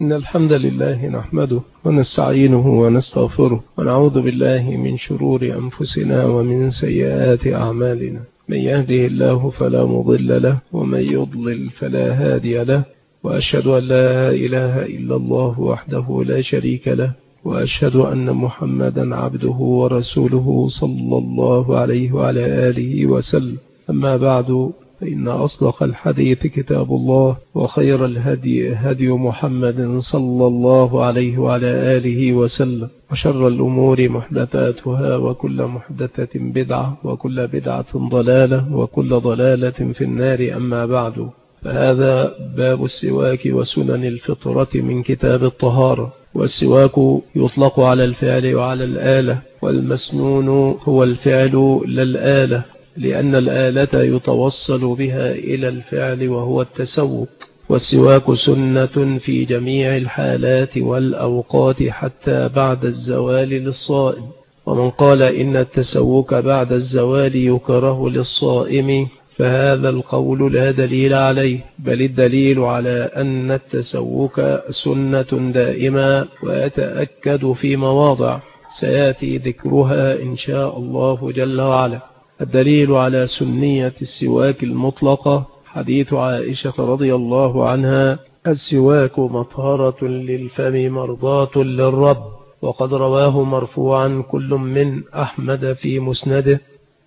إن الحمد لله نحمده ونستعينه ونستغفره ونعوذ بالله من شرور أنفسنا ومن سيئات أعمالنا. من يهده الله فلا مضل له ومن يضلل فلا هادي له، وأشهد أن لا إله إلا الله وحده لا شريك له، وأشهد أن محمدا عبده ورسوله صلى الله عليه وعلى آله وسلم. أما بعد، فإن أصدق الحديث كتاب الله، وخير الهدي هدي محمد صلى الله عليه وعلى آله وسلم، وشر الأمور محدثاتها، وكل محدثة بدعة، وكل بدعة ضلالة، وكل ضلالة في النار. أما بعد، فهذا باب السواك وسنن الفطرة من كتاب الطهارة. والسواك يطلق على الفعل وعلى الآلة، والمسنون هو الفعل لا الآلة، لأن الآلة يتوصل بها إلى الفعل وهو التسوك. والسواك سنة في جميع الحالات والأوقات حتى بعد الزوال للصائم. ومن قال إن التسوك بعد الزوال يكره للصائم فهذا القول لا دليل عليه، بل الدليل على أن التسوك سنة دائمة ويتأكد في مواضع سيأتي ذكرها إن شاء الله جل وعلا. الدليل على سنية السواك المطلقة حديث عائشة رضي الله عنها: السواك مطهرة للفم مرضاة للرب. وقد رواه مرفوعا كل من أحمد في مسنده،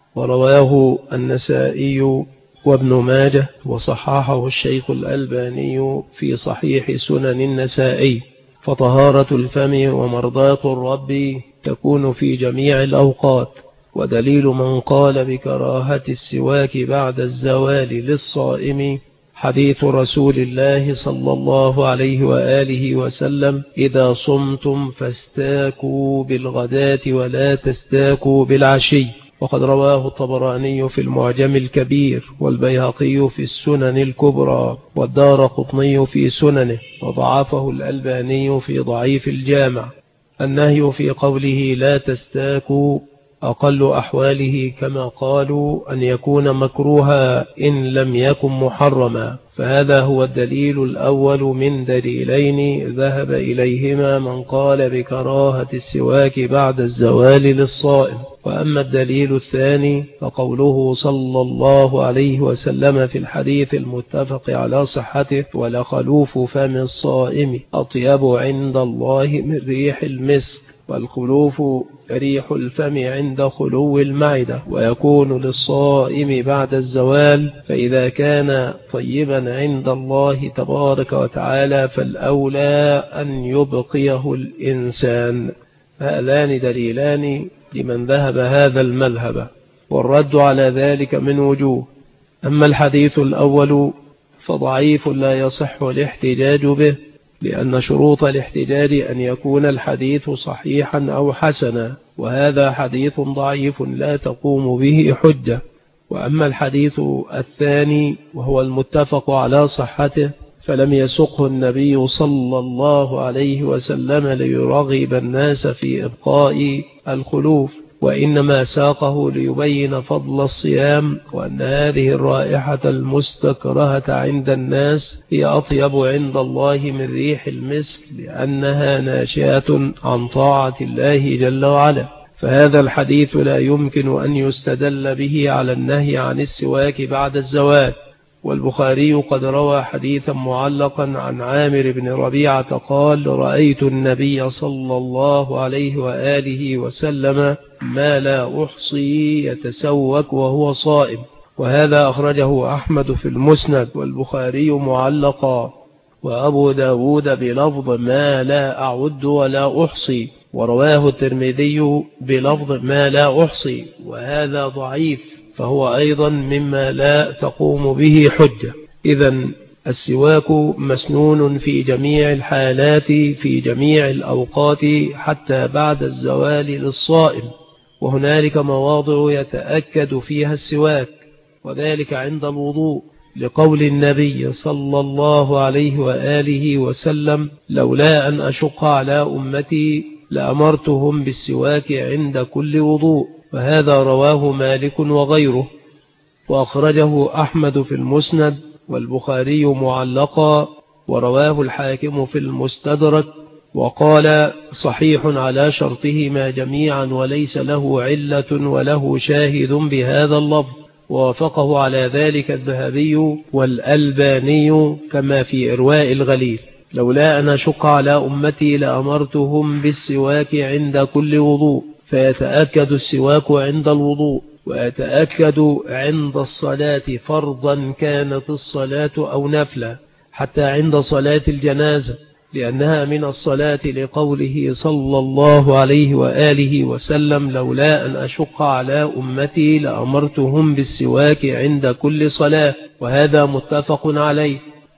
ورواه النسائي وابن ماجه، وصححه الشيخ الألباني في صحيح سنن النسائي. فطهارة الفم ومرضاة الرب تكون في جميع الأوقات. ودليل من قال بكراهة السواك بعد الزوال للصائم حديث رسول الله صلى الله عليه وآله وسلم: إذا صمتم فاستاكوا بالغداة ولا تستاكوا بالعشي. وقد رواه الطبراني في المعجم الكبير، والبيهقي في السنن الكبرى، والدارقطني في سننه، وضعفه الألباني في ضعيف الجامع. النهي في قوله لا تستاكوا أقل أحواله كما قالوا أن يكون مكروها إن لم يكن محرما، فهذا هو الدليل الأول من دليلين ذهب إليهما من قال بكراهة السواك بعد الزوال للصائم. وأما الدليل الثاني فقوله صلى الله عليه وسلم في الحديث المتفق على صحته: ولخلوف فم الصائم أطيب عند الله من ريح المسك. والخلوف ريح الفم عند خلو المعدة، ويكون للصائم بعد الزوال، فإذا كان طيبا عند الله تبارك وتعالى فالأولى أن يبقيه الإنسان. هذان دليلان لمن ذهب هذا المذهب، والرد على ذلك من وجوه. أما الحديث الأول فضعيف لا يصح الاحتجاج به، لأن شروط الاحتجاج أن يكون الحديث صحيحا أو حسنا، وهذا حديث ضعيف لا تقوم به حجة. وأما الحديث الثاني وهو المتفق على صحته فلم يسقه النبي صلى الله عليه وسلم ليرغب الناس في إبقاء الخلوف، وإنما ساقه ليبين فضل الصيام، وأن هذه الرائحة المستكرهة عند الناس هي أطيب عند الله من ريح المسك، لأنها ناشئة عن طاعة الله جل وعلا. فهذا الحديث لا يمكن أن يستدل به على النهي عن السواك بعد الزوال. والبخاري قد روى حديثا معلقا عن عامر بن ربيعة قال: رأيت النبي صلى الله عليه وآله وسلم ما لا أحصي يتسوك وهو صائم. وهذا أخرجه أحمد في المسند، والبخاري معلقا، وأبو داود بلفظ ما لا أعد ولا أحصي، ورواه الترمذي بلفظ ما لا أحصي، وهذا ضعيف، فهو أيضا مما لا تقوم به حجة. إذن السواك مسنون في جميع الحالات في جميع الأوقات حتى بعد الزوال للصائم. وهنالك مواضع يتأكد فيها السواك، وذلك عند الوضوء، لقول النبي صلى الله عليه وآله وسلم: لولا أن أشق على أمتي لأمرتهم بالسواك عند كل وضوء. وهذا رواه مالك وغيره، وأخرجه أحمد في المسند، والبخاري معلقا، ورواه الحاكم في المستدرك وقال صحيح على شرطهما جميعا وليس له علة وله شاهد بهذا اللفظ، ووافقه على ذلك الذهبي والألباني كما في إرواء الغليل. لولا أن أشق على أمتي لأمرتهم بالسواك عند كل وضوء، فيتأكد السواك عند الوضوء، ويتأكد عند الصلاة فرضا كانت الصلاة أو نفلا، حتى عند صلاة الجنازة، لأنها من الصلاة، لقوله صلى الله عليه وآله وسلم: لولا أن أشق على أمتي لأمرتهم بالسواك عند كل صلاة، وهذا متفق عليه.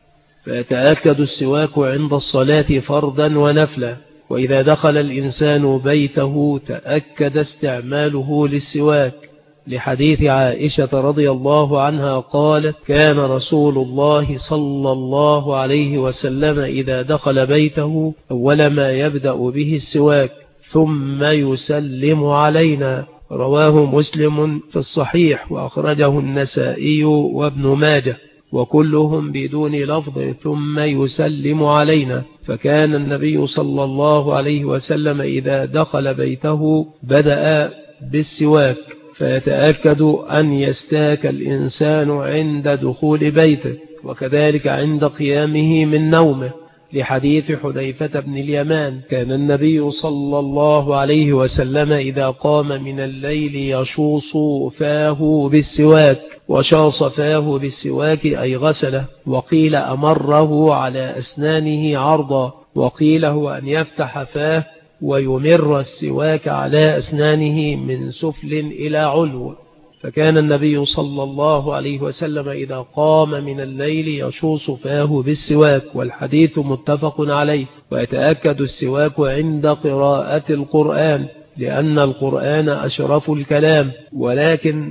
فيتأكد السواك عند الصلاة فرضا ونفلا. وإذا دخل الإنسان بيته تأكد استعماله للسواك، لحديث عائشة رضي الله عنها قالت: كان رسول الله صلى الله عليه وسلم إذا دخل بيته أول ما يبدأ به السواك ثم يسلم علينا. رواه مسلم في الصحيح، وأخرجه النسائي وابن ماجه، وكلهم بدون لفظ ثم يسلم علينا. فكان النبي صلى الله عليه وسلم إذا دخل بيته بدأ بالسواك، فيتأكد أن يستاك الإنسان عند دخول بيته، وكذلك عند قيامه من نومه، لحديث حذيفة بن اليمان: كان النبي صلى الله عليه وسلم إذا قام من الليل يشوص فاه بالسواك، وشاص فاه بالسواك أي غسله، وقيل أمره على أسنانه عرضا، وقيل هو أن يفتح فاه ويمر السواك على أسنانه من سفل إلى علو. فكان النبي صلى الله عليه وسلم إذا قام من الليل يشوص فاه بالسواك، والحديث متفق عليه. ويتأكد السواك عند قراءة القرآن، لأن القرآن أشرف الكلام، ولكن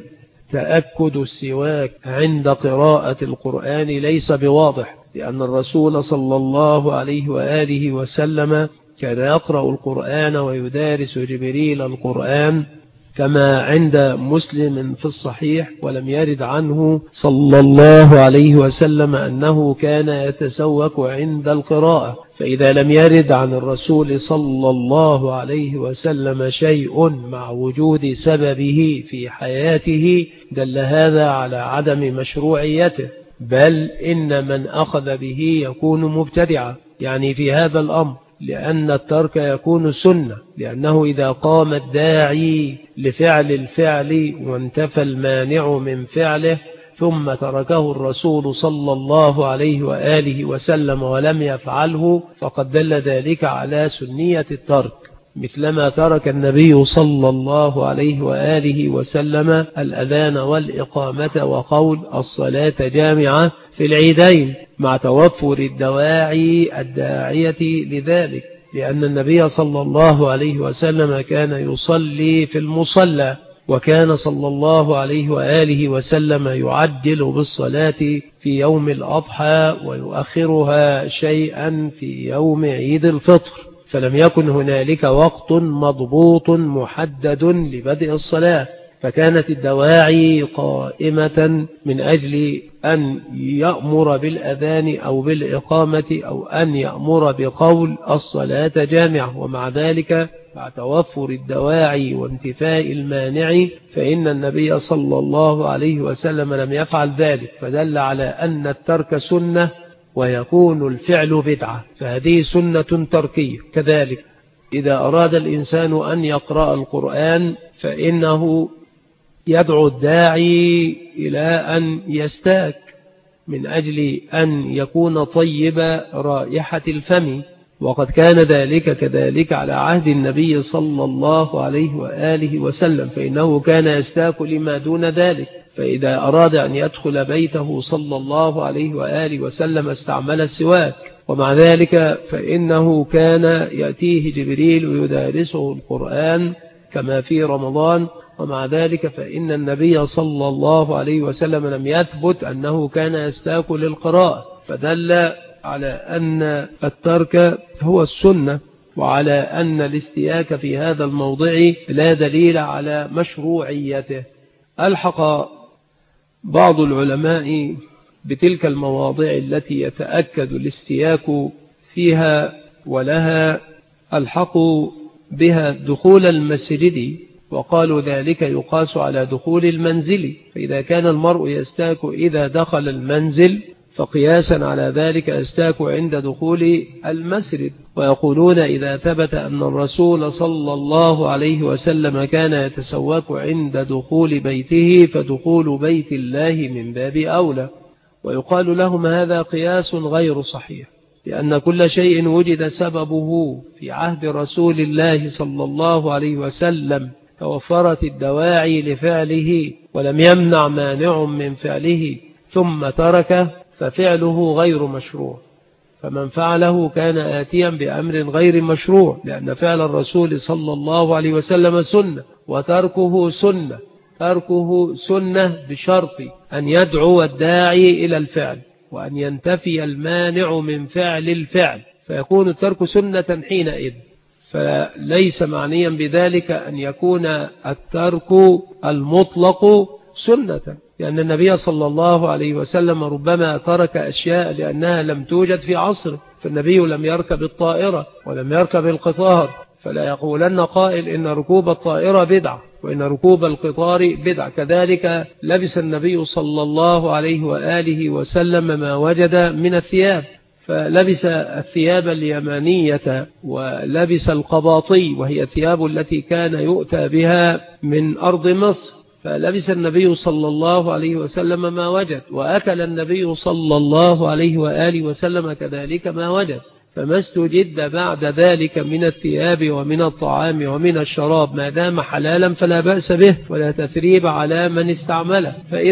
تأكد السواك عند قراءة القرآن ليس بواضح، لأن الرسول صلى الله عليه وآله وسلم كان يقرأ القرآن ويدارس جبريل القرآن، كما عند مسلم في الصحيح، ولم يرد عنه صلى الله عليه وسلم أنه كان يتسوك عند القراءة. فإذا لم يرد عن الرسول صلى الله عليه وسلم شيء مع وجود سببه في حياته دل هذا على عدم مشروعيته، بل إن من أخذ به يكون مبتدعا يعني في هذا الأمر، لأن الترك يكون سنة، لأنه إذا قام الداعي لفعل الفعل وانتفى المانع من فعله ثم تركه الرسول صلى الله عليه وآله وسلم ولم يفعله، فقد دل ذلك على سنية الترك، مثلما ترك النبي صلى الله عليه وآله وسلم الأذان والإقامة وقول الصلاة جامعة في العيدين، مع توفر الدواعي الداعية لذلك، لأن النبي صلى الله عليه وسلم كان يصلي في المصلى، وكان صلى الله عليه وآله وسلم يعجل بالصلاة في يوم الأضحى ويؤخرها شيئا في يوم عيد الفطر، فلم يكن هنالك وقت مضبوط محدد لبدء الصلاة، فكانت الدواعي قائمة من أجل أن يأمر بالأذان أو بالإقامة أو أن يأمر بقول الصلاة جامعة. ومع ذلك مع توفر الدواعي وانتفاء المانع فإن النبي صلى الله عليه وسلم لم يفعل ذلك، فدل على أن الترك سنة ويكون الفعل بدعة، فهذه سنة تركية. كذلك إذا أراد الإنسان أن يقرأ القرآن فإنه يدعو الداعي إلى أن يستاك من أجل أن يكون طيب رائحة الفم، وقد كان ذلك كذلك على عهد النبي صلى الله عليه وآله وسلم، فإنه كان يستاك لما دون ذلك. فإذا أراد أن يدخل بيته صلى الله عليه وآله وسلم استعمل السواك، ومع ذلك فإنه كان يأتيه جبريل ويدارسه القرآن كما في رمضان، ومع ذلك فإن النبي صلى الله عليه وسلم لم يثبت أنه كان يستاك للقراءة، فدل على أن الترك هو السنة، وعلى أن الاستياك في هذا الموضع لا دليل على مشروعيته. ألحق بعض العلماء بتلك المواضع التي يتأكد الاستياك فيها ولها الحقوا بها دخول المسجد، وقالوا ذلك يقاس على دخول المنزل، فإذا كان المرء يستاك إذا دخل المنزل فقياسا على ذلك يستاك عند دخول المسجد. ويقولون إذا ثبت أن الرسول صلى الله عليه وسلم كان يتسواك عند دخول بيته فدخول بيت الله من باب أولى. ويقال لهم هذا قياس غير صحيح، لأن كل شيء وجد سببه في عهد رسول الله صلى الله عليه وسلم توفرت الدواعي لفعله ولم يمنع مانع من فعله ثم تركه ففعله غير مشروع، فمن فعله كان آتيا بأمر غير مشروع، لأن فعل الرسول صلى الله عليه وسلم سنة وتركه سنة. تركه سنة بشرط أن يدعو الداعي إلى الفعل وأن ينتفي المانع من فعل الفعل، فيكون الترك سنة حينئذ. فليس معنيا بذلك أن يكون الترك المطلق سنة، لأن النبي صلى الله عليه وسلم ربما ترك أشياء لأنها لم توجد في عصره، فالنبي لم يركب الطائرة ولم يركب القطار، فلا يقولن قائل إن ركوب الطائرة بدعة وإن ركوب القطار بدعة. كذلك لبس النبي صلى الله عليه وآله وسلم ما وجد من الثياب، فلبس الثياب اليمانية ولبس القباطي وهي الثياب التي كان يؤتى بها من أرض مصر، فلبس النبي صلى الله عليه وسلم ما وجد، وأكل النبي صلى الله عليه وآله وسلم كذلك ما وجد، فما استجد بعد ذلك من الثياب ومن الطعام ومن الشراب ما دام حلالا فلا بأس به ولا تثريب على من استعمله.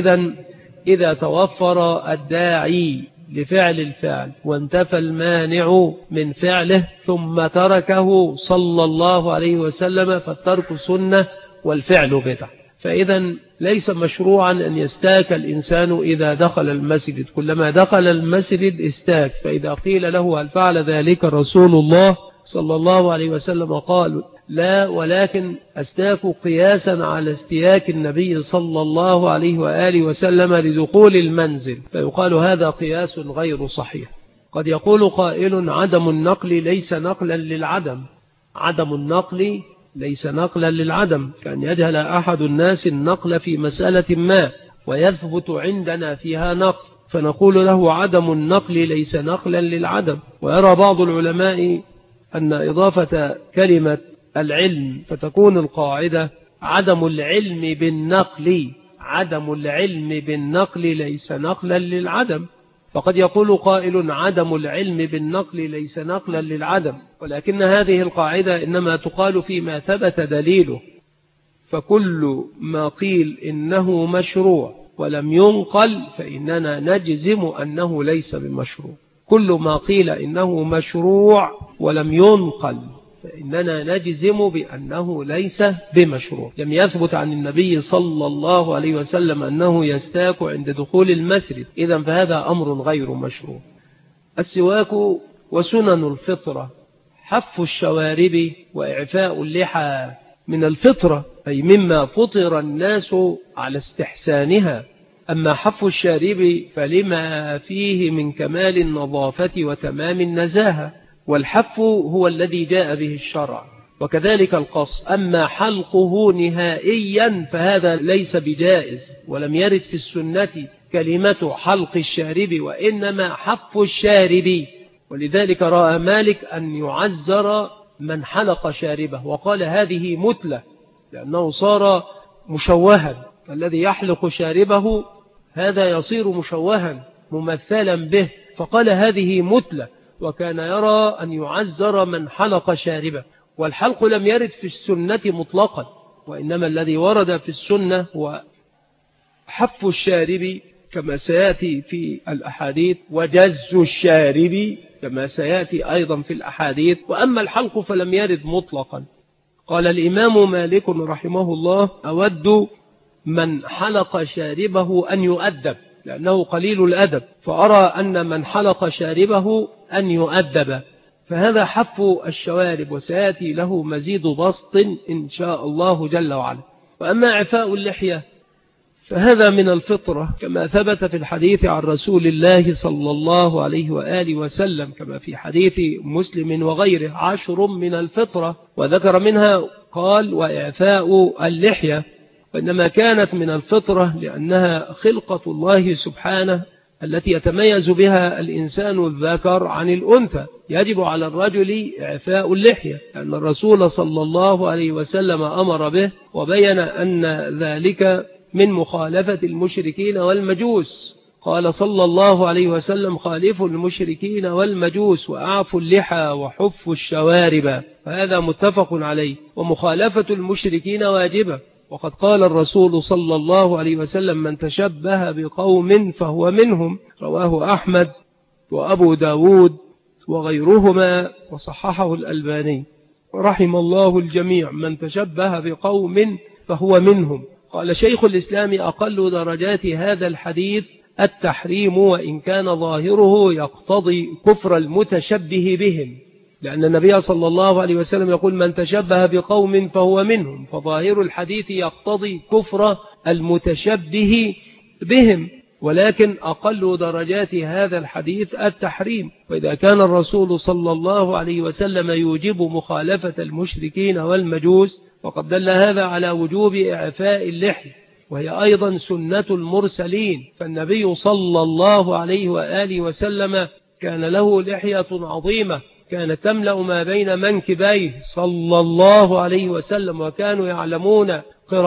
إذا توفر الداعي لفعل الفعل وانتفى المانع من فعله ثم تركه صلى الله عليه وسلم فالترك سنة والفعل بدعة. فإذا ليس مشروعا أن يستاك الإنسان إذا دخل المسجد، كلما دخل المسجد استاك، فإذا قيل له هل فعل ذلك رسول الله صلى الله عليه وسلم قال لا، ولكن استاك قياسا على استياك النبي صلى الله عليه وآله وسلم لدخول المنزل، فيقال هذا قياس غير صحيح. قد يقول قائل عدم النقل ليس نقلا للعدم، عدم النقل ليس نقلا للعدم، كأن يجهل أحد الناس النقل في مسألة ما ويثبت عندنا فيها نقل، فنقول له عدم النقل ليس نقلا للعدم. ويرى بعض العلماء أن إضافة كلمة العلم فتكون القاعدة عدم العلم بالنقل، عدم العلم بالنقل ليس نقلا للعدم. فقد يقول قائل عدم العلم بالنقل ليس نقلا للعدم، ولكن هذه القاعدة إنما تقال فيما ثبت دليله، فكل ما قيل إنه مشروع ولم ينقل فإننا نجزم أنه ليس بمشروع. كل ما قيل إنه مشروع ولم ينقل فإننا نجزم بأنه ليس بمشروع. لم يثبت عن النبي صلى الله عليه وسلم أنه يستاك عند دخول المسجد، إذن فهذا أمر غير مشروع. السواك وسنن الفطرة، حف الشوارب وإعفاء اللحى من الفطرة، أي مما فطر الناس على استحسانها. أما حف الشارب فلما فيه من كمال النظافة وتمام النزاهة، والحف هو الذي جاء به الشرع، وكذلك القص. أما حلقه نهائيا فهذا ليس بجائز، ولم يرد في السنة كلمة حلق الشارب، وإنما حف الشارب. ولذلك رأى مالك أن يعزر من حلق شاربه، وقال هذه متلة، لأنه صار مشوها، الذي يحلق شاربه هذا يصير مشوها ممثلا به، فقال هذه متلة، وكان يرى أن يعزر من حلق شاربه. والحلق لم يرد في السنة مطلقا، وإنما الذي ورد في السنة هو حف الشارب كما سيأتي في الأحاديث، وجز الشارب كما سيأتي أيضا في الأحاديث. وأما الحلق فلم يرد مطلقا. قال الإمام مالك رحمه الله أود من حلق شاربه أن يؤدب، لأنه قليل الأدب، فأرى أن من حلق شاربه أن يؤدب، فهذا حف الشوارب، وسيأتي له مزيد بسط إن شاء الله جل وعلا. وأما إعفاء اللحية فهذا من الفطرة كما ثبت في الحديث عن رسول الله صلى الله عليه وآله وسلم، كما في حديث مسلم وغيره 10 من الفطرة، وذكر منها قال وإعفاء اللحية، وإنما كانت من الفطرة لأنها خلقة الله سبحانه التي يتميز بها الإنسان الذكر عن الأنثى. يجب على الرجل إعفاء اللحية لأن الرسول صلى الله عليه وسلم أمر به، وبين أن ذلك من مخالفة المشركين والمجوس. قال صلى الله عليه وسلم خالفوا المشركين والمجوس وأعفوا اللحى وحفوا الشوارب، فهذا متفق عليه، ومخالفة المشركين واجبة. وقد قال الرسول صلى الله عليه وسلم من تشبه بقوم فهو منهم، رواه أحمد وأبو داود وغيرهما وصححه الألباني. رحم الله الجميع، من تشبه بقوم فهو منهم. قال شيخ الإسلام أقل درجات هذا الحديث التحريم، وإن كان ظاهره يقتضي كفر المتشبه بهم، لأن النبي صلى الله عليه وسلم يقول من تشبه بقوم فهو منهم، فظاهر الحديث يقتضي كفر المتشبه بهم، ولكن أقل درجات هذا الحديث التحريم. وإذا كان الرسول صلى الله عليه وسلم يوجب مخالفة المشركين والمجوس، فقد دل هذا على وجوب إعفاء اللحية، وهي أيضا سنة المرسلين، فالنبي صلى الله عليه وآله وسلم كان له لحية عظيمة كانت تملأ ما بين منكبيه صلى الله عليه وسلم، وكانوا يعلمون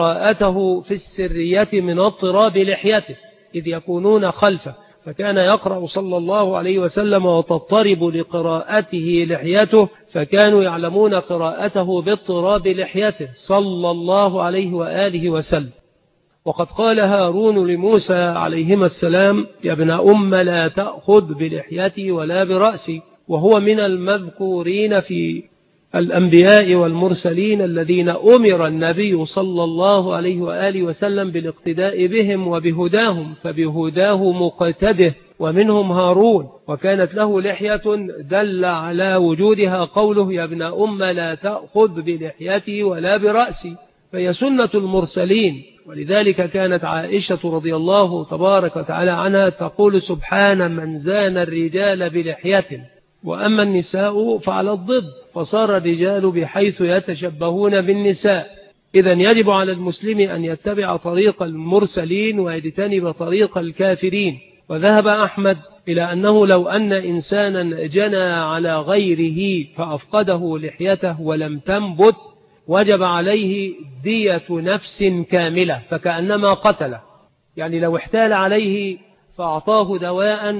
قراءته في السرية من اضطراب لحيته إذ يكونون خلفه، فكان يقرأ صلى الله عليه وسلم وتضطرب لقراءته لحيته، فكانوا يعلمون قراءته باضطراب لحيته صلى الله عليه وآله وسلم. وقد قال هارون لموسى عليهما السلام يا ابن أم لا تأخذ بلحيتي ولا برأسي، وهو من المذكورين في الأنبياء والمرسلين الذين أمر النبي صلى الله عليه وآله وسلم بالاقتداء بهم وبهداهم، فبهداه مقتده، ومنهم هارون، وكانت له لحية دل على وجودها قوله يا ابن أم لا تأخذ بلحيتي ولا برأسي، فهي سنة المرسلين. ولذلك كانت عائشة رضي الله تبارك وتعالى عنها تقول سبحان من زان الرجال بلحية، وأما النساء فعلى الضد، فصار الرجال بحيث يتشبهون بالنساء. إذن يجب على المسلم أن يتبع طريق المرسلين ويجتنب طريق الكافرين. وذهب أحمد إلى أنه لو أن إنسانا جنى على غيره فأفقده لحيته ولم تنبت وجب عليه دية نفس كاملة، فكأنما قتله. يعني لو احتال عليه فأعطاه دواء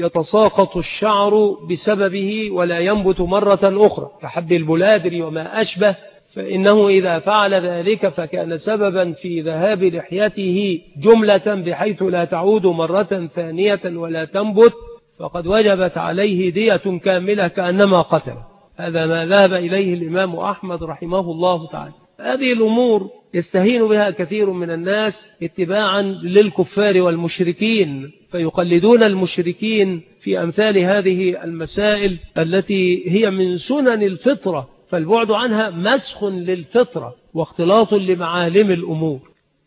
يتساقط الشعر بسببه ولا ينبت مرة أخرى كحب البلادر وما أشبه، فإنه إذا فعل ذلك فكان سببا في ذهاب لحيته جملة بحيث لا تعود مرة ثانية ولا تنبت، فقد وجبت عليه دية كاملة كأنما قتل. هذا ما ذهب إليه الإمام أحمد رحمه الله تعالى. هذه الأمور يستهين بها كثير من الناس اتباعا للكفار والمشركين، فيقلدون المشركين في أمثال هذه المسائل التي هي من سنن الفطرة، فالبعد عنها مسخ للفطرة واختلاط لمعالم الأمور.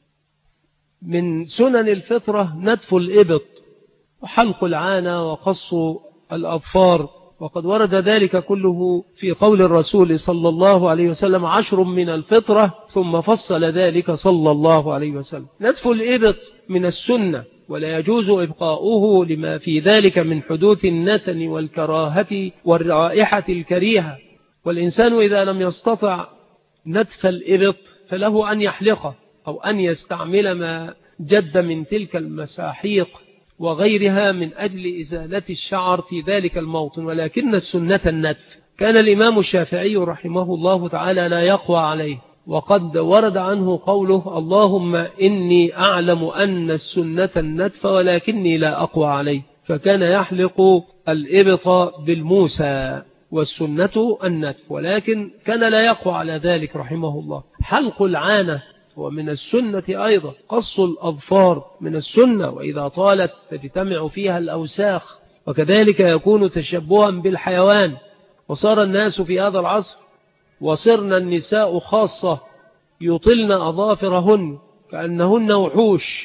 من سنن الفطرة نتف الإبط وحلق العانة وقص الأظفار، وقد ورد ذلك كله في قول الرسول صلى الله عليه وسلم 10 من الفطرة، ثم فصل ذلك صلى الله عليه وسلم. نتف الإبط من السنة، ولا يجوز إبقاؤه لما في ذلك من حدوث النتن والكراهة والرائحة الكريهة. والإنسان إذا لم يستطع نتف الإبط فله أن يحلقه أو أن يستعمل ما جد من تلك المساحيق وغيرها من أجل إزالة الشعر في ذلك الموطن، ولكن السنة النتف. كان الإمام الشافعي رحمه الله تعالى لا يقوى عليه، وقد ورد عنه قوله اللهم إني أعلم أن السنة النتف ولكني لا أقوى عليه، فكان يحلق الإبط بالموسى والسنة النتف، ولكن كان لا يقوى على ذلك رحمه الله. حلق العانة ومن السنة أيضا، قص الأظفار من السنة، وإذا طالت تجتمع فيها الأوساخ، وكذلك يكون تشبها بالحيوان. وصار الناس في هذا العصر وصرنا النساء خاصة يطلن أظافرهن كأنهن وحوش،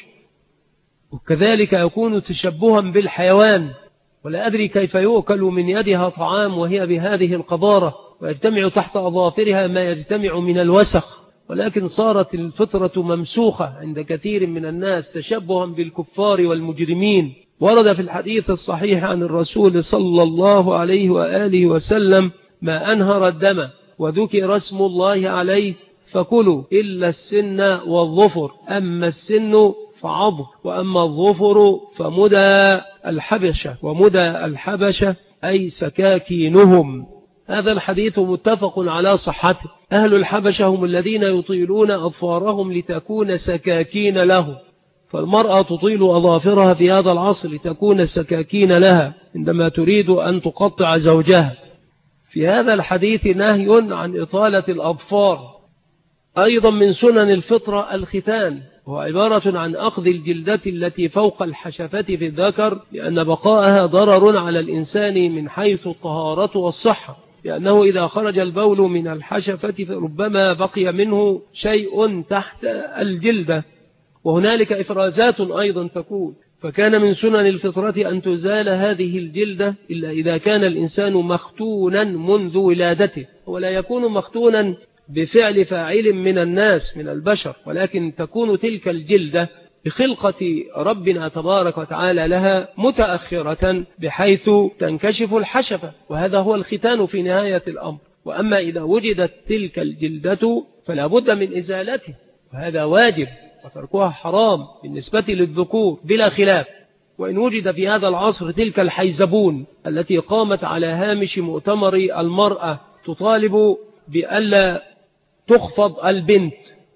وكذلك يكون تشبها بالحيوان. ولا أدري كيف يؤكل من يدها طعام وهي بهذه القذارة، ويجتمع تحت أظافرها ما يجتمع من الوسخ. ولكن صارت الفطرة ممسوخة عند كثير من الناس تشبها بالكفار والمجرمين. ورد في الحديث الصحيح عن الرسول صلى الله عليه وآله وسلم: ما أنهر الدم وذكر اسم الله عليه فكلوا إلا السن والظفر، أما السن فعض، وأما الظفر فمدى الحبشة، ومدى الحبشة أي سكاكينهم. هذا الحديث متفق على صحته. أهل الحبشة هم الذين يطيلون أظفارهم لتكون سكاكين له، فالمرأة تطيل أظافرها في هذا العصر لتكون سكاكين لها عندما تريد أن تقطع زوجها. في هذا الحديث نهي عن إطالة الأظفار. أيضا من سنن الفطرة الختان، هو عبارة عن أخذ الجلدة التي فوق الحشفة في الذكر، لأن بقاءها ضرر على الإنسان من حيث الطهارة والصحة، لأنه إذا خرج البول من الحشفة فربما بقي منه شيء تحت الجلدة، وهنالك إفرازات أيضا تكون. فكان من سنن الفطرة أن تزال هذه الجلدة إلا إذا كان الإنسان مختونا منذ ولادته، ولا يكون مختونا بفعل فاعل من الناس من البشر، ولكن تكون تلك الجلدة بخلقة ربنا تبارك وتعالى لها متأخرة بحيث تنكشف الحشفة، وهذا هو الختان في نهاية الأمر. وأما إذا وجدت تلك الجلدة فلا بد من إزالته، وهذا واجب، وتركها حرام بالنسبة للذكور بلا خلاف. وإن وجد في هذا العصر تلك الحيزبون التي قامت على هامش مؤتمر المرأة تطالب بألا تخفض البنت،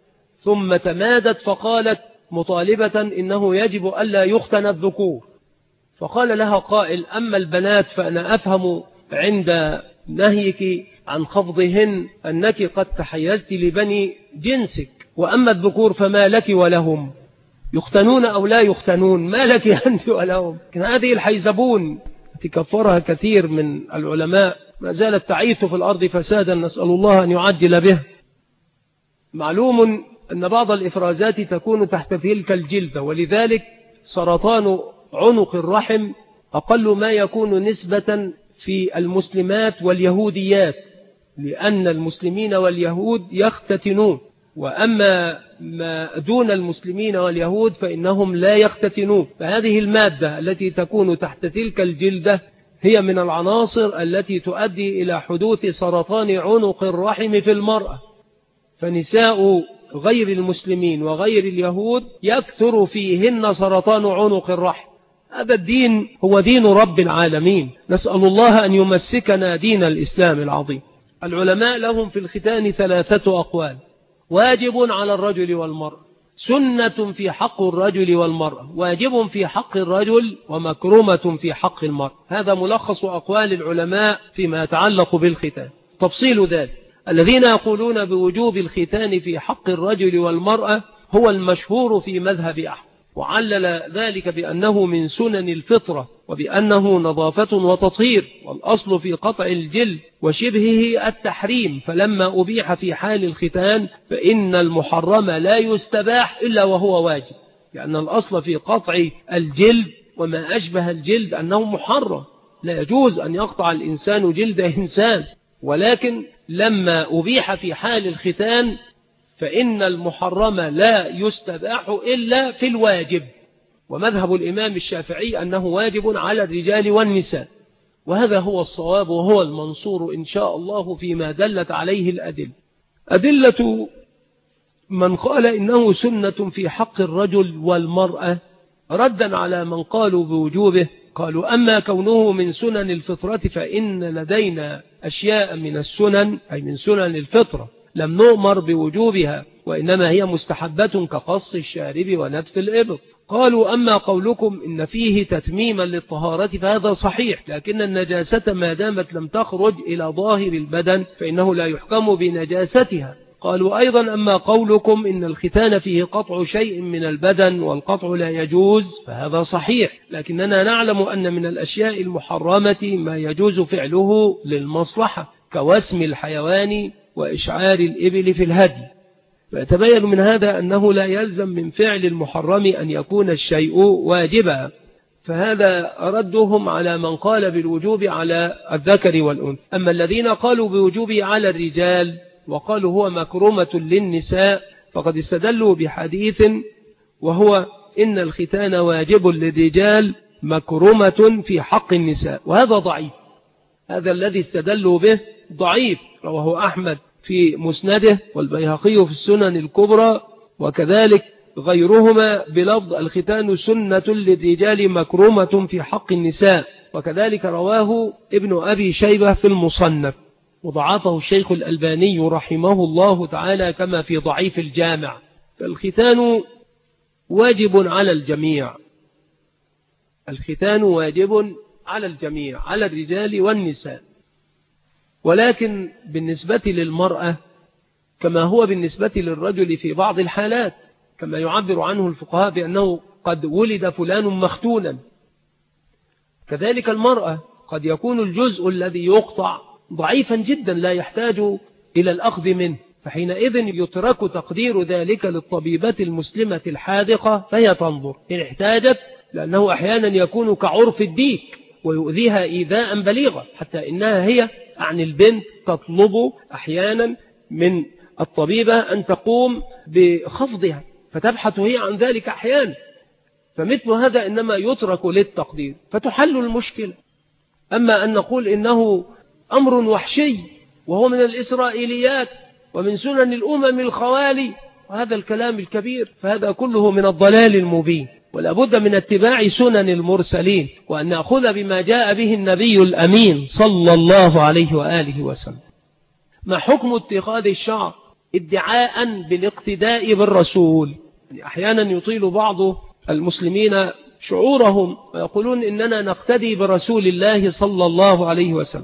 ثم تمادت فقالت مطالبة إنه يجب ألا يختن الذكور، فقال لها قائل: أما البنات فأنا أفهم عند نهيك عن خفضهن أنك قد تحيزت لبني جنسك، وأما الذكور فما لك ولهم، يختنون أو لا يختنون، ما لك أنت ولهم. لكن هذه الحيزبون تكفرها كثير من العلماء ما زالت تعيث في الأرض فسادا، نسأل الله أن يعجل به. معلوم أن بعض الإفرازات تكون تحت تلك الجلدة، ولذلك سرطان عنق الرحم أقل ما يكون نسبة في المسلمات واليهوديات، لأن المسلمين واليهود يختتنون، وأما ما دون المسلمين واليهود فإنهم لا يختتنون. فهذه المادة التي تكون تحت تلك الجلدة هي من العناصر التي تؤدي إلى حدوث سرطان عنق الرحم في المرأة. فنساء غير المسلمين وغير اليهود يكثر فيهن سرطان عنق الرحم. هذا الدين هو دين رب العالمين، نسأل الله أن يمسكنا دين الإسلام العظيم. العلماء لهم في الختان 3 أقوال: واجب على الرجل والمرأة، سنة في حق الرجل والمرأة، واجب في حق الرجل، ومكرمة في حق المرأة. هذا ملخص أقوال العلماء فيما يتعلق بالختان. تفصيل ذلك: الذين يقولون بوجوب الختان في حق الرجل والمرأة هو المشهور في مذهب أحمد، وعلل ذلك بأنه من سنن الفطرة، وبأنه نظافة وتطهير، والأصل في قطع الجلد وشبهه التحريم، فلما أبيح في حال الختان فإن المحرم لا يستباح إلا وهو واجب، لأن الأصل في قطع الجلد وما أشبه الجلد أنه محرم، لا يجوز أن يقطع الإنسان جلد إنسان. ولكن لما أبيح في حال الختان فإن المحرم لا يستباح إلا في الواجب، ومذهب الإمام الشافعي أنه واجب على الرجال والنساء، وهذا هو الصواب وهو المنصور إن شاء الله فيما دلت عليه الأدلة. أدلة من قال إنه سنة في حق الرجل والمرأة ردا على من قالوا بوجوبه، قالوا: أما كونه من سنن الفطرة فإن لدينا أشياء من السنن، أي من سنن الفطرة، لم نؤمر بوجوبها، وإنما هي مستحبة كقص الشارب ونتف الإبط. قالوا: أما قولكم إن فيه تتميما للطهارة فهذا صحيح، لكن النجاسة ما دامت لم تخرج إلى ظاهر البدن فإنه لا يحكم بنجاستها. قالوا أيضا: أما قولكم إن الختان فيه قطع شيء من البدن والقطع لا يجوز فهذا صحيح، لكننا نعلم أن من الأشياء المحرمة ما يجوز فعله للمصلحة، كوسم الحيوان وإشعار الإبل في الهدي. فيتبين من هذا أنه لا يلزم من فعل المحرم أن يكون الشيء واجبا، فهذا ردهم على من قال بالوجوب على الذكر والأنثى. أما الذين قالوا بوجوبه على الرجال وقالوا هو مكرمة للنساء فقد استدلوا بحديث وهو إن الختان واجب للرجال مكرمة في حق النساء، وهذا ضعيف. هذا الذي استدلوا به ضعيف، رواه أحمد في مسنده والبيهقي في السنن الكبرى وكذلك غيرهما بلفظ الختان سنة للرجال مكرمة في حق النساء، وكذلك رواه ابن أبي شيبة في المصنف، وضعفه الشيخ الألباني رحمه الله تعالى كما في ضعيف الجامع. فالختان واجب على الجميع، الختان واجب على الجميع، على الرجال والنساء، ولكن بالنسبة للمرأة كما هو بالنسبة للرجل في بعض الحالات، كما يعبر عنه الفقهاء بأنه قد ولد فلان مختونا، كذلك المرأة قد يكون الجزء الذي يقطع ضعيفا جدا لا يحتاج إلى الأخذ منه، فحينئذ يترك تقدير ذلك للطبيبة المسلمة الحاذقة فهي تنظر إن احتاجت، لأنه أحيانا يكون كعرف الديك ويؤذيها إيذاء بليغا، حتى إنها هي عن البنت تطلب أحيانا من الطبيبة أن تقوم بخفضها فتبحث هي عن ذلك أحيانا، فمثل هذا إنما يترك للتقدير فتحل المشكلة. أما أن نقول إنه أمر وحشي وهو من الإسرائيليات ومن سنن الأمم الخوالي وهذا الكلام الكبير، فهذا كله من الضلال المبين، ولا بد من اتباع سنن المرسلين وأن نأخذ بما جاء به النبي الأمين صلى الله عليه وآله وسلم. ما حكم اتخاذ الشعر ادعاء بالاقتداء بالرسول؟ أحيانا يطيل بعض المسلمين شعورهم ويقولون إننا نقتدي برسول الله صلى الله عليه وسلم،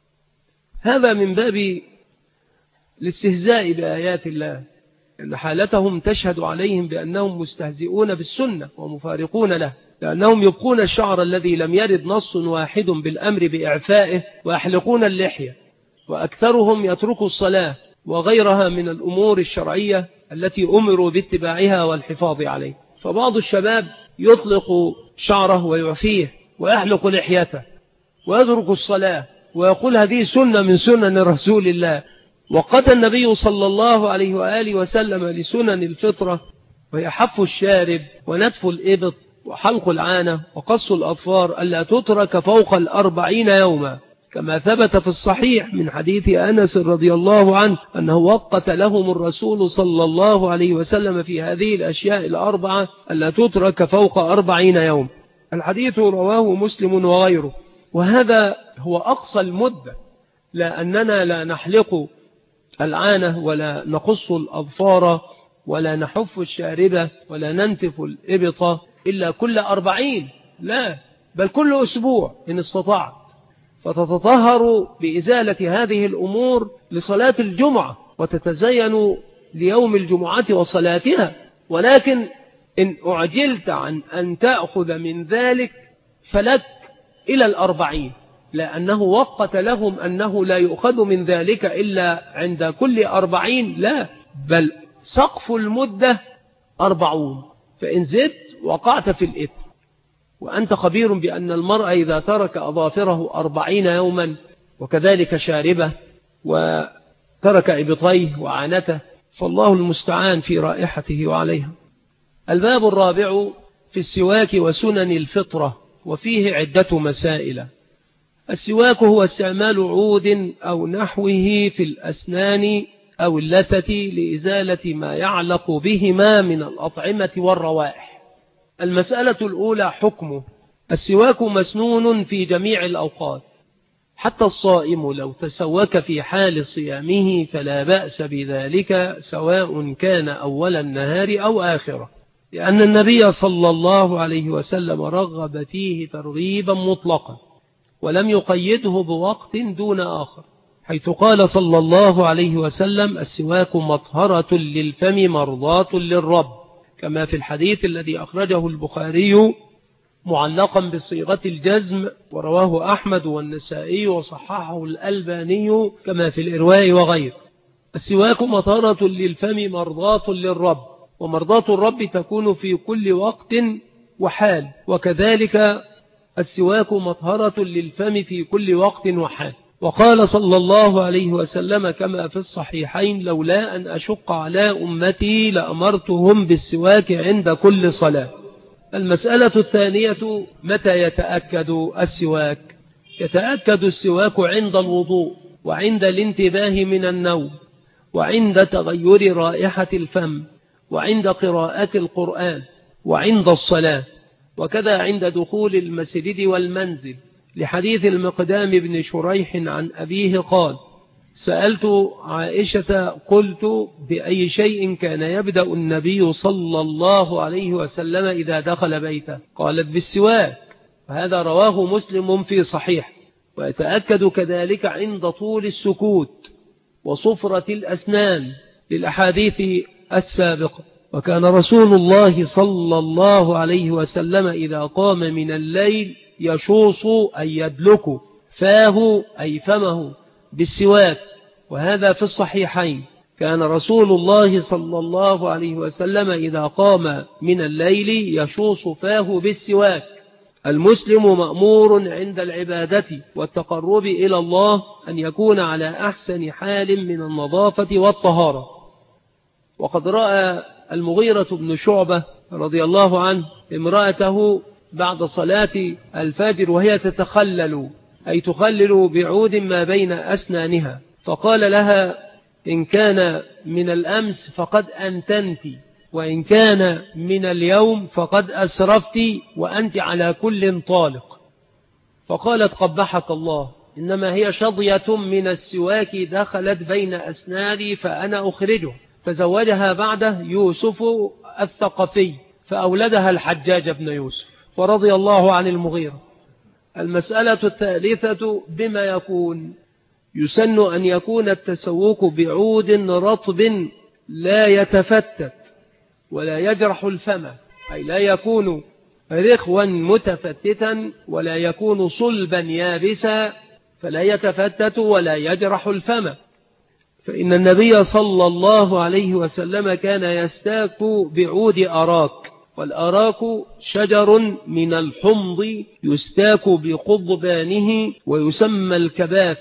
هذا من باب الاستهزاء بآيات الله، أن حالتهم تشهد عليهم بأنهم مستهزئون بالسنة ومفارقون له، لأنهم يبقون الشعر الذي لم يرد نص واحد بالأمر بإعفائه ويحلقون اللحية، وأكثرهم يتركوا الصلاة وغيرها من الأمور الشرعية التي أمروا باتباعها والحفاظ عليه. فبعض الشباب يطلق شعره ويعفيه ويحلق لحيته ويترك الصلاة ويقول هذه سنة من سنن رسول الله، وقد النبي صلى الله عليه وآله وسلم لسنن الفطرة وهي حف الشارب ونتف الإبط وحلق العانة وقص الأظفار ألا تترك فوق 40 يوما، كما ثبت في الصحيح من حديث أنس رضي الله عنه أنه وقت لهم الرسول صلى الله عليه وسلم في هذه الأشياء الأربعة ألا تترك فوق 40 يوم. الحديث رواه مسلم وغيره، وهذا هو أقصى المدة، لا أننا لا نحلق العانة ولا نقص الأظفار ولا نحف الشاربة ولا ننتف الإبط إلا كل 40، لا بل كل أسبوع إن استطعت، فتتطهر بإزالة هذه الأمور لصلاة الجمعة وتتزين ليوم الجمعة وصلاتها. ولكن إن أعجلت عن أن تأخذ من ذلك فلك إلى 40، لأنه وقت لهم أنه لا يؤخذ من ذلك إلا عند كل 40، لا بل سقف المدة 40، فإن زدت وقعت في الإثم. وأنت خبير بأن المرء إذا ترك أظافره 40 يوما وكذلك شاربه وترك إبطيه وعانته فالله المستعان في رائحته وعليها. الباب الرابع في السواك وسنن الفطرة، وفيه عدة مسائل. السواك هو استعمال عود أو نحوه في الأسنان أو اللثة لإزالة ما يعلق بهما من الأطعمة والروائح. المسألة الأولى حكمه. السواك مسنون في جميع الأوقات، حتى الصائم لو تسوك في حال صيامه فلا بأس بذلك سواء كان أول النهار أو آخره، لأن النبي صلى الله عليه وسلم رغب فيه ترغيبا مطلقا ولم يقيده بوقت دون آخر، حيث قال صلى الله عليه وسلم السواك مطهرة للفم مرضاة للرب، كما في الحديث الذي أخرجه البخاري معلقا بصيغة الجزم ورواه أحمد والنسائي وصححه الألباني كما في الإرواء وغيره. السواك مطهرة للفم مرضاة للرب، ومرضاة الرب تكون في كل وقت وحال، وكذلك السواك مطهرة للفم في كل وقت وحال. وقال صلى الله عليه وسلم كما في الصحيحين: لولا أن أشق على أمتي لأمرتهم بالسواك عند كل صلاة. المسألة الثانية: متى يتأكد السواك؟ يتأكد السواك عند الوضوء، وعند الانتباه من النوم، وعند تغير رائحة الفم، وعند قراءة القرآن، وعند الصلاة، وكذا عند دخول المسجد والمنزل، لحديث المقدام بن شريح عن أبيه قال: سألت عائشة قلت: بأي شيء كان يبدأ النبي صلى الله عليه وسلم إذا دخل بيته؟ قالت: بالسواك. وهذا رواه مسلم في صحيح. ويتأكد كذلك عند طول السكوت وصفرة الأسنان، للأحاديث السابقة. وكان رسول الله صلى الله عليه وسلم إذا قام من الليل يشوص أي يدلك فاه أي فمه بالسواك، وهذا في الصحيحين. كان رسول الله صلى الله عليه وسلم إذا قام من الليل يشوص فاه بالسواك. المسلم مأمور عند العبادة والتقرب إلى الله أن يكون على أحسن حال من النظافة والطهارة. وقد رأى المغيرة بن شعبة رضي الله عنه امرأته بعد صلاة الفجر وهي تتخلل، أي تخلل بعود ما بين أسنانها، فقال لها: إن كان من الأمس فقد أنتنت، وإن كان من اليوم فقد أسرفت، وأنت على كل طالق. فقالت: قبحك الله، إنما هي شظية من السواك دخلت بين أسناني فأنا أخرجه. فزوجها بعده يوسف الثقفي، فأولدها الحجاج بن يوسف، ورضي الله عن المغيرة. المسألة الثالثة: بما يكون؟ يسن أن يكون التسوك بعود رطب لا يتفتت ولا يجرح الفم، أي لا يكون رخوا متفتتا ولا يكون صلبا يابسا فلا يتفتت ولا يجرح الفم. فإن النبي صلى الله عليه وسلم كان يستاك بعود أراك، والأراك شجر من الحمض يستاك بقضبانه ويسمى الكباث،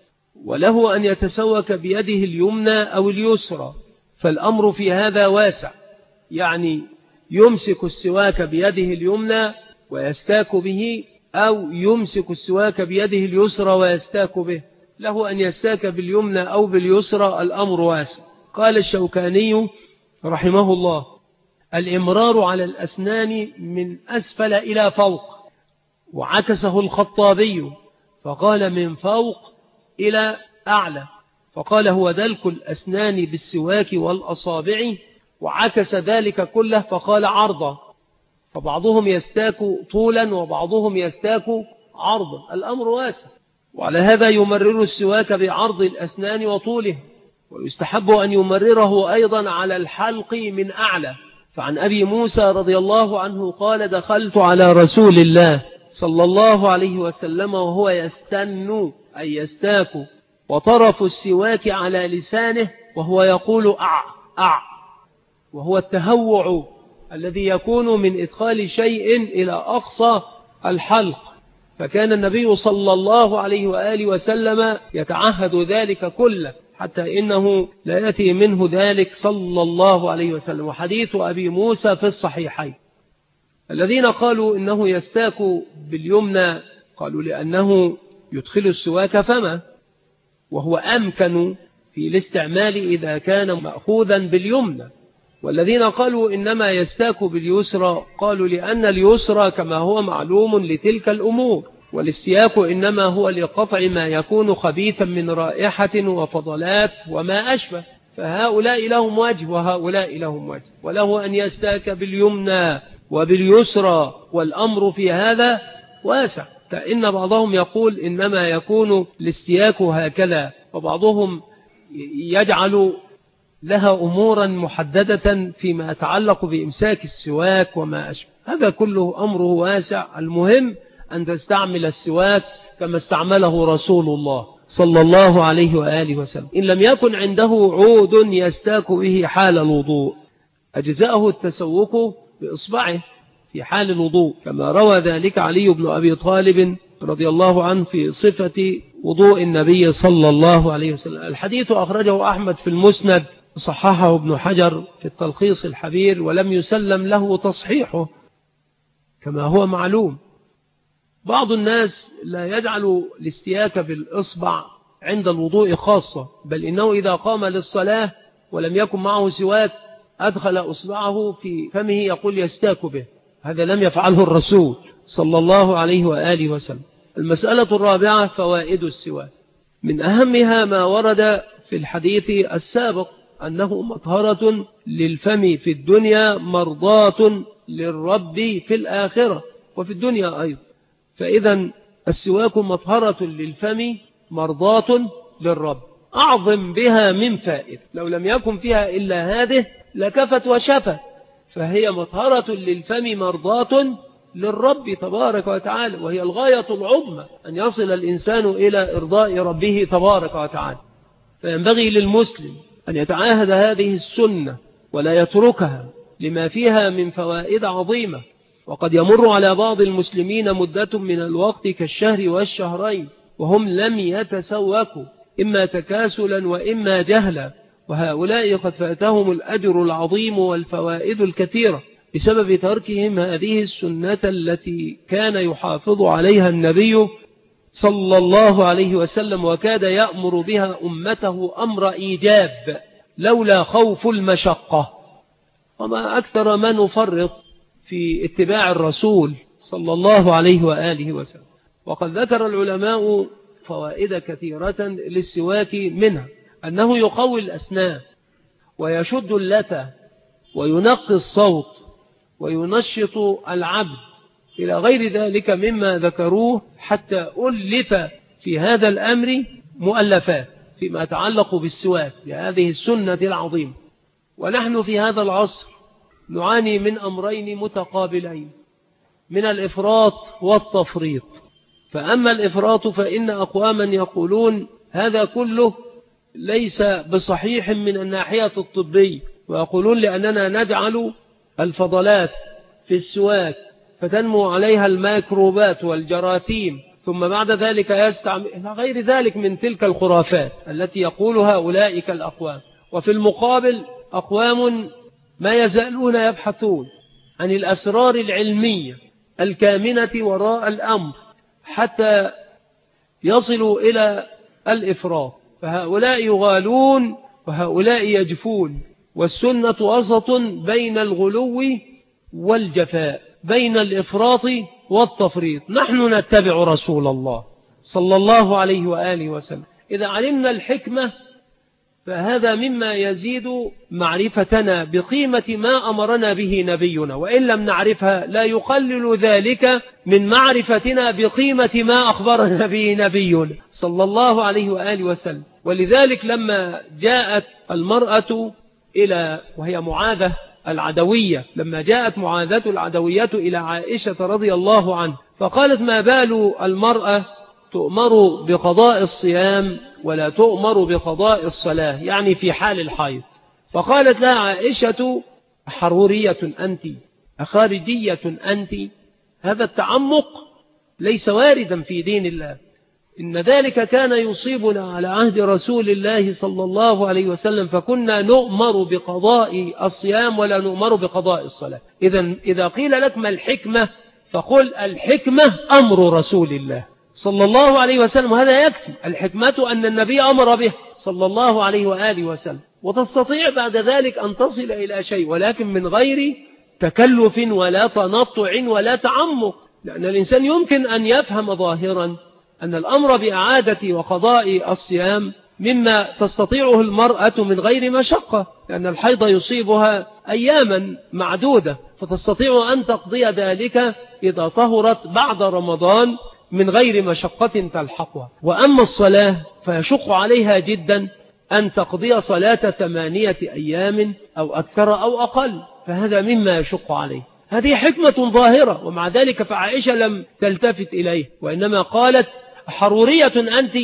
وله أن يتسوك بيده اليمنى أو اليسرى، فالأمر في هذا واسع، يعني يمسك السواك بيده اليمنى ويستاك به، أو يمسك السواك بيده اليسرى ويستاك به. له أن يستاك باليمنى أو باليسرى، الأمر واسع. قال الشوكاني رحمه الله: الإمرار على الأسنان من أسفل إلى فوق. وعكسه الخطابي فقال: من فوق إلى أعلى. فقال: هو دلك الأسنان بالسواك والأصابع. وعكس ذلك كله فقال: عرضا. فبعضهم يستاك طولا وبعضهم يستاك عرضا، الأمر واسع. وعلى هذا يمرر السواك بعرض الأسنان وطوله، ويستحب أن يمرره أيضا على الحلق من أعلى. فعن أبي موسى رضي الله عنه قال: دخلت على رسول الله صلى الله عليه وسلم وهو يستن أي يستاك، وطرف السواك على لسانه وهو يقول: أع أع، وهو التهوع الذي يكون من إدخال شيء إلى أقصى الحلق. فكان النبي صلى الله عليه وآله وسلم يتعهد ذلك كله، حتى إنه لا يأتي منه ذلك صلى الله عليه وسلم. وحديث أبي موسى في الصحيحين. الذين قالوا إنه يستاك باليمنى قالوا لأنه يدخل السواك فمه، وهو أمكن في الاستعمال إذا كان مأخوذا باليمنى. والذين قالوا إنما يستاك باليسرى قالوا لأن اليسرى كما هو معلوم لتلك الأمور، والاستياك إنما هو لقطع ما يكون خبيثا من رائحة وفضلات وما أشبه. فهؤلاء لهم وجه وهؤلاء لهم وجه، وله أن يستاك باليمنى وباليسرى، والأمر في هذا واسع. فإن بعضهم يقول إنما يكون الاستياك هكذا، وبعضهم يجعل لها أمورا محددة فيما يتعلق بإمساك السواك وما أشبه. هذا كله أمره واسع. المهم أن تستعمل السواك كما استعمله رسول الله صلى الله عليه وآله وسلم إن لم يكن عنده عود يستاك به حال الوضوء أجزأه التسوك بإصبعه في حال الوضوء، كما روى ذلك علي بن أبي طالب رضي الله عنه في صفة وضوء النبي صلى الله عليه وسلم. الحديث أخرجه أحمد في المسند، صححه ابن حجر في التلخيص الحبير، ولم يسلم له تصحيحه كما هو معلوم. بعض الناس لا يجعل الاستياك بالإصبع عند الوضوء خاصة، بل إنه إذا قام للصلاة ولم يكن معه سواك أدخل أصبعه في فمه يقول يستاك به. هذا لم يفعله الرسول صلى الله عليه وآله وسلم. المسألة الرابعة فوائد السواك. من أهمها ما ورد في الحديث السابق أنه مطهرة للفم في الدنيا مرضاة للرب في الآخرة وفي الدنيا أيضا. فإذا السواك مطهرة للفم مرضاة للرب، أعظم بها من فائدة، لو لم يكن فيها إلا هذه لكفت وشفت. فهي مطهرة للفم مرضاة للرب تبارك وتعالى، وهي الغاية العظمى أن يصل الإنسان إلى إرضاء ربه تبارك وتعالى. فينبغي للمسلم أن يتعاهد هذه السنة ولا يتركها لما فيها من فوائد عظيمة. وقد يمر على بعض المسلمين مدة من الوقت كالشهر والشهرين وهم لم يتسوكوا، إما تكاسلا وإما جهلا، وهؤلاء قد فاتهم الأجر العظيم والفوائد الكثيرة بسبب تركهم هذه السنة التي كان يحافظ عليها النبي صلى الله عليه وسلم، وكاد يأمر بها أمته أمر إيجاب لولا خوف المشقة. وما أكثر ما نفرط في اتباع الرسول صلى الله عليه وآله وسلم. وقد ذكر العلماء فوائد كثيرة للسواك، منها أنه يقوي الأسنان ويشد اللثة وينقي الصوت وينشط العبد إلى غير ذلك مما ذكروه، حتى ألف في هذا الأمر مؤلفات فيما يتعلق بالسواك بهذه السنة العظيمة. ونحن في هذا العصر نعاني من أمرين متقابلين، من الإفراط والتفريط. فأما الإفراط فإن أقواما يقولون هذا كله ليس بصحيح من الناحية الطبية، ويقولون لأننا نجعل الفضلات في السواك فتنمو عليها الميكروبات والجراثيم، ثم بعد ذلك يستعمل غير ذلك من تلك الخرافات التي يقولها أولئك الأقوام. وفي المقابل أقوام ما يزالون يبحثون عن الأسرار العلمية الكامنة وراء الأمر حتى يصلوا إلى الإفراط. فهؤلاء يغالون وهؤلاء يجفون، والسنة وسط بين الغلو والجفاء، بين الإفراط والتفريط. نحن نتبع رسول الله صلى الله عليه وآله وسلم. إذا علمنا الحكمة فهذا مما يزيد معرفتنا بقيمة ما أمرنا به نبينا، وإن لم نعرفها لا يقلل ذلك من معرفتنا بقيمة ما أخبرنا به نبينا صلى الله عليه وآله وسلم. ولذلك لما جاءت المرأة وهي معاذة العدوية، لما جاءت معاذة العدوية إلى عائشة رضي الله عنها فقالت ما بال المرأة تؤمر بقضاء الصيام ولا تؤمر بقضاء الصلاة، يعني في حال الحيض. فقالت لها عائشة حرورية أنت أخارجية أنت؟ هذا التعمق ليس واردا في دين الله. إن ذلك كان يصيبنا على عهد رسول الله صلى الله عليه وسلم، فكنا نؤمر بقضاء الصيام ولا نؤمر بقضاء الصلاة. إذا قيل لك ما الحكمة فقل الحكمة أمر رسول الله صلى الله عليه وسلم، هذا يكفي. الحكمة أن النبي أمر به صلى الله عليه وآله وسلم، وتستطيع بعد ذلك أن تصل إلى شيء، ولكن من غير تكلف ولا تنطع ولا تعمق. لأن الإنسان يمكن أن يفهم ظاهرا أن الأمر بإعادة وقضاء الصيام مما تستطيعه المرأة من غير مشقة، لأن الحيض يصيبها أياما معدودة، فتستطيع أن تقضي ذلك إذا طهرت بعد رمضان من غير مشقة تلحقها. وأما الصلاة فيشق عليها جدا أن تقضي صلاة 8 أيام أو أكثر أو أقل، فهذا مما يشق عليه. هذه حكمة ظاهرة، ومع ذلك فعائشة لم تلتفت إليه، وإنما قالت حرورية أنت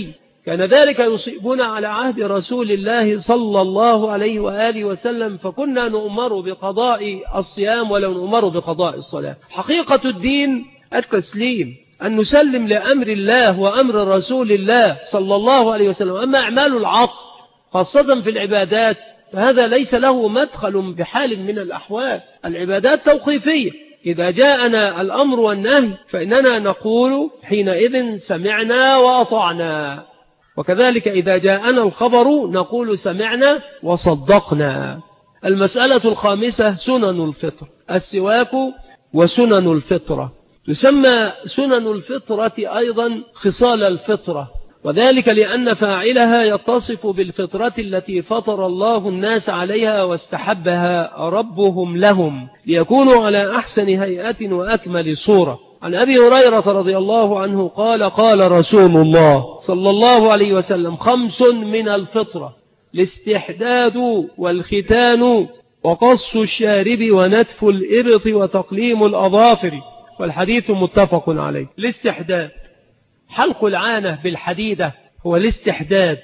كان ذلك يصيبنا على عهد رسول الله صلى الله عليه وآله وسلم، فكنا نؤمر بقضاء الصيام ولا نؤمر بقضاء الصلاة. حقيقة الدين التسليم، أن نسلم لأمر الله وأمر رسول الله صلى الله عليه وسلم. أما أعمال العقل خاصة في العبادات فهذا ليس له مدخل بحال من الأحوال. العبادات توقيفية، إذا جاءنا الأمر والنهي فإننا نقول حينئذ سمعنا وأطعنا، وكذلك إذا جاءنا الخبر نقول سمعنا وصدقنا. المسألة الخامسة سنن الفطر، السواك وسنن الفطرة. تسمى سنن الفطرة أيضا خصال الفطرة، وذلك لأن فاعلها يتصف بالفطرة التي فطر الله الناس عليها واستحبها ربهم لهم ليكونوا على أحسن هيئة وأكمل صورة. عن أبي هريرة رضي الله عنه قال قال رسول الله صلى الله عليه وسلم: 5 من الفطرة: الاستحداد والختان وقص الشارب ونتف الإبط وتقليم الأظافر. والحديث متفق عليه. الاستحداد حلق العانة بالحديدة هو الاستحداد،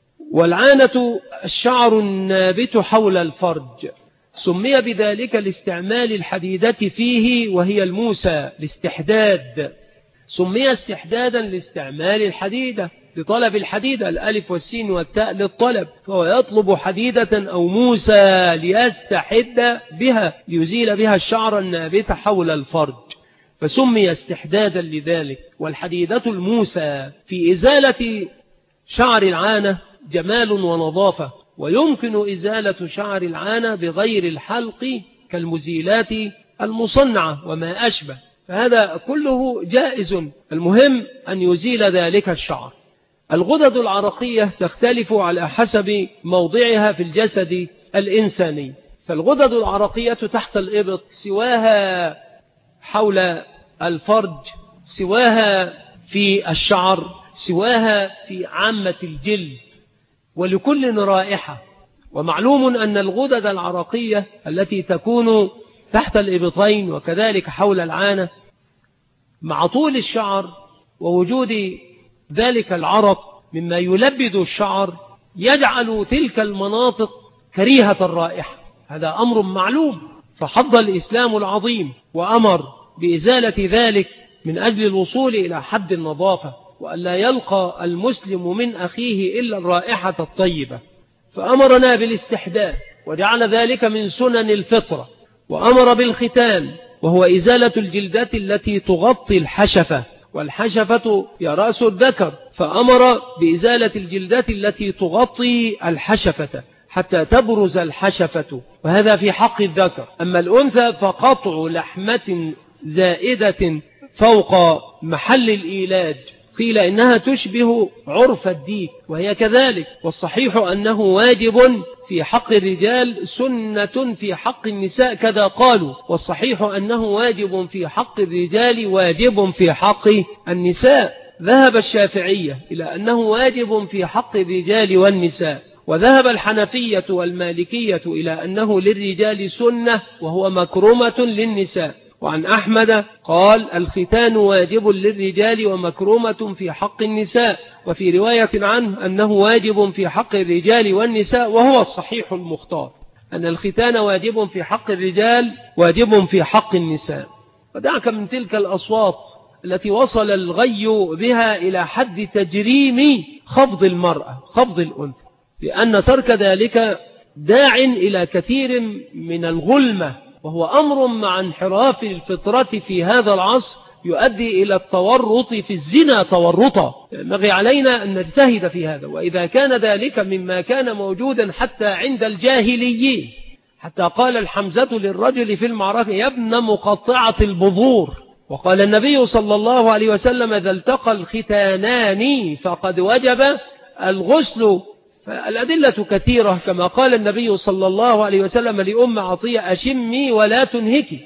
والعانة الشعر النابت حول الفرج، سمي بذلك لاستعمال الحديدة فيه وهي الموسى. الاستحداد سمي استحدادا لاستعمال الحديدة لطلب الحديدة، الألف والسين والتاء للطلب، فهو يطلب حديدة أو موسى ليستحد بها ليزيل بها الشعر النابت حول الفرج، فسمي استحدادا لذلك. والحديدة الموسى في إزالة شعر العانة جمال ونظافة، ويمكن إزالة شعر العانة بغير الحلق كالمزيلات المصنعة وما أشبه، فهذا كله جائز، المهم أن يزيل ذلك الشعر. الغدد العرقية تختلف على حسب موضعها في الجسد الإنساني، فالغدد العرقية تحت الإبط، سواها حول الفرج، سواها في الشعر، سواها في عامة الجلد، ولكل رائحة. ومعلوم أن الغدد العرقية التي تكون تحت الإبطين وكذلك حول العانة مع طول الشعر ووجود ذلك العرق مما يلبد الشعر يجعل تلك المناطق كريهة الرائحة، هذا أمر معلوم. فحض الإسلام العظيم وأمر بإزالة ذلك من أجل الوصول إلى حد النظافة، وأن لا يلقى المسلم من أخيه إلا الرائحة الطيبة، فأمرنا بالاستحداد وجعل ذلك من سنن الفطرة. وأمر بالختان وهو إزالة الجلدات التي تغطي الحشفة، والحشفة هي رأس الذكر، فأمر بإزالة الجلدات التي تغطي الحشفة حتى تبرز الحشفة، وهذا في حق الذكر. أما الأنثى فقطع لحمة زائدة فوق محل الإيلاج، قيل إنها تشبه عرف الديك وهي كذلك، والصحيح أنه واجب في حق الرجال سنة في حق النساء كذا قالوا، والصحيح أنه واجب في حق الرجال واجب في حق النساء. ذهب الشافعية إلى أنه واجب في حق الرجال والنساء، وذهب الحنفية والمالكية إلى أنه للرجال سنة وهو مكرمة للنساء. وعن أحمد قال: الختان واجب للرجال ومكرمة في حق النساء. وفي رواية عنه أنه واجب في حق الرجال والنساء، وهو الصحيح المختار أن الختان واجب في حق الرجال واجب في حق النساء. ودعك من تلك الأصوات التي وصل الغي بها إلى حد تجريم خفض المرأة، خفض الأنثى، لأن ترك ذلك داع إلى كثير من الغلمة، وهو أمر مع انحراف الفطرة في هذا العصر يؤدي إلى التورط في الزنا تورطا. ينبغي علينا أن نجتهد في هذا، وإذا كان ذلك مما كان موجودا حتى عند الجاهليين، حتى قال الحمزة للرجل في المعركة: يا ابن مقطعة البذور. وقال النبي صلى الله عليه وسلم: إذا التقى الختانان فقد وجب الغسل. فالأدلة كثيرة، كما قال النبي صلى الله عليه وسلم لأم عطية: أشمي ولا تنهكي.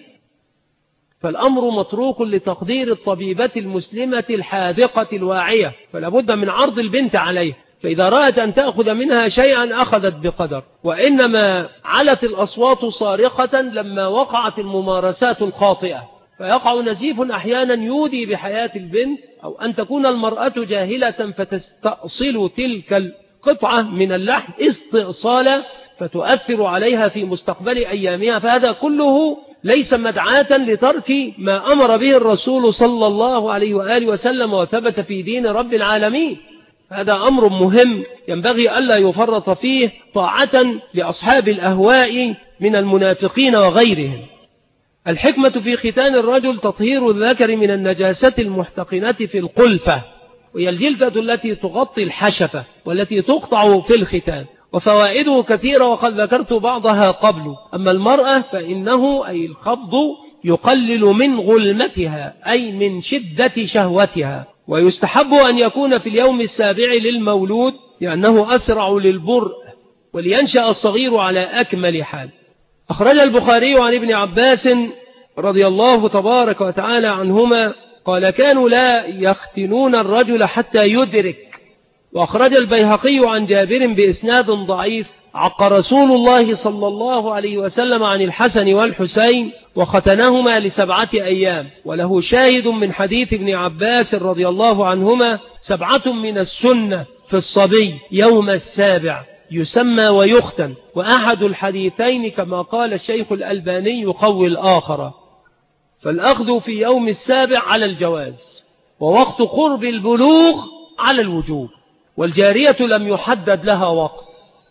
فالأمر متروك لتقدير الطبيبة المسلمة الحاذقة الواعية، فلا بد من عرض البنت عليه، فإذا رأت أن تأخذ منها شيئا أخذت بقدر. وإنما علت الأصوات صارخة لما وقعت الممارسات الخاطئة، فيقع نزيف أحيانا يودي بحياة البنت أو أن تكون المرأة جاهلة فتستأصل تلك القطعة من اللحم استئصالا فتؤثر عليها في مستقبل أيامها، فهذا كله ليس مدعاة لترك ما أمر به الرسول صلى الله عليه وآله وسلم وثبت في دين رب العالمين. هذا أمر مهم ينبغي ألا يفرط فيه طاعة لأصحاب الأهواء من المنافقين وغيرهم. الحكمة في ختان الرجل تطهير الذكر من النجاسة المحتقنة في القلفة، وهي الجلدة التي تغطي الحشفة والتي تقطع في الختان، وفوائده كثيرة وقد ذكرت بعضها قبل. أما المرأة فإنه أي الخفض يقلل من غلمتها أي من شدة شهوتها، ويستحب أن يكون في اليوم السابع للمولود لأنه أسرع للبرء ولينشأ الصغير على أكمل حال. أخرج البخاري عن ابن عباس رضي الله تبارك وتعالى عنهما قال كانوا لا يختنون الرجل حتى يدرك. وأخرج البيهقي عن جابر بإسناد ضعيف عق رسول الله صلى الله عليه وسلم عن الحسن والحسين وختنهما ل7 أيام. وله شاهد من حديث ابن عباس رضي الله عنهما 7 من السنة في الصبي يوم السابع يسمى ويختن، وأحد الحديثين كما قال الشيخ الألباني يقوي الآخر. فالأخذ في يوم السابع على الجواز، ووقت قرب البلوغ على الوجوب، والجارية لم يحدد لها وقت.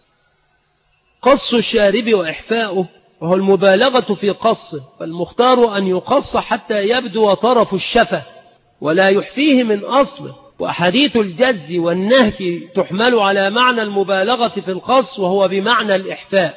قص الشارب وإحفاؤه وهو المبالغة في قصه، فالمختار أن يقص حتى يبدو طرف الشفة ولا يحفيه من أصله. وأحاديث الجز والنهي تحمل على معنى المبالغة في القص وهو بمعنى الإحفاء.